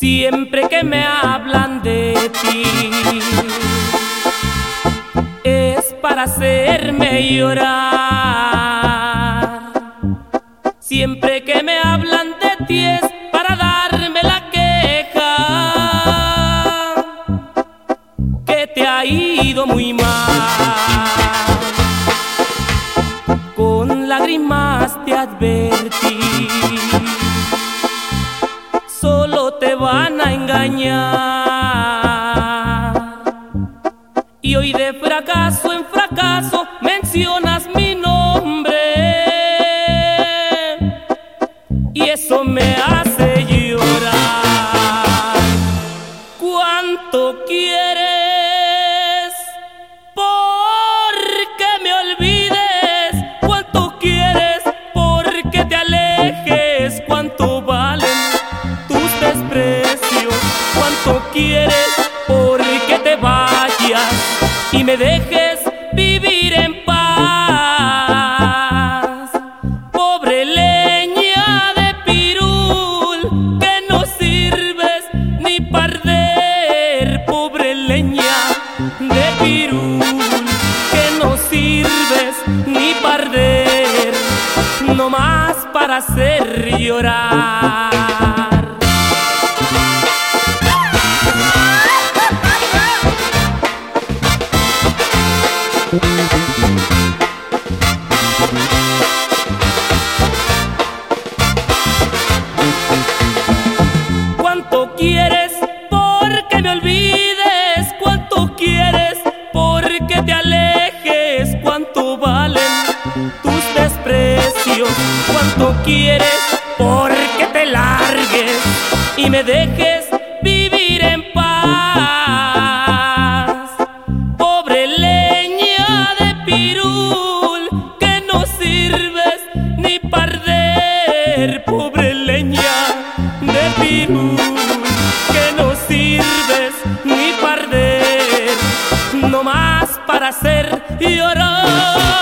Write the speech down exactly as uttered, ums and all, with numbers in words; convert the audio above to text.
Siempre que me hablan de ti es para hacerme llorar. Siempre que me hablan de ti es para darme la queja que te ha ido muy mal. Con lágrimas te advertí, solo te van a engañar. Y hoy de fracaso en fracaso mencionas mi nombre, y eso me hace llorar. ¿Cuánto quieres porque me olvides? ¿Cuánto quieres porque te alejes? ¿Cuánto valen tus desprecios? ¿Cuánto quieres porque te vayas y me dejes vivir en paz? Pobre leña de pirul, que no sirves ni para arder. Pobre leña de pirul, que no sirves ni para arder, no más para hacer llorar. ¿Cuánto quieres porque me olvides? ¿Cuánto quieres porque te alejes? ¿Cuánto valen tus desprecios? ¿Cuánto quieres porque te largues y me dejes vivir en paz? Pobre leña de pirul, que no sirves ni para arder. Pobre leña de pirul, que no sirves ni para arder, no más para hacer llorar.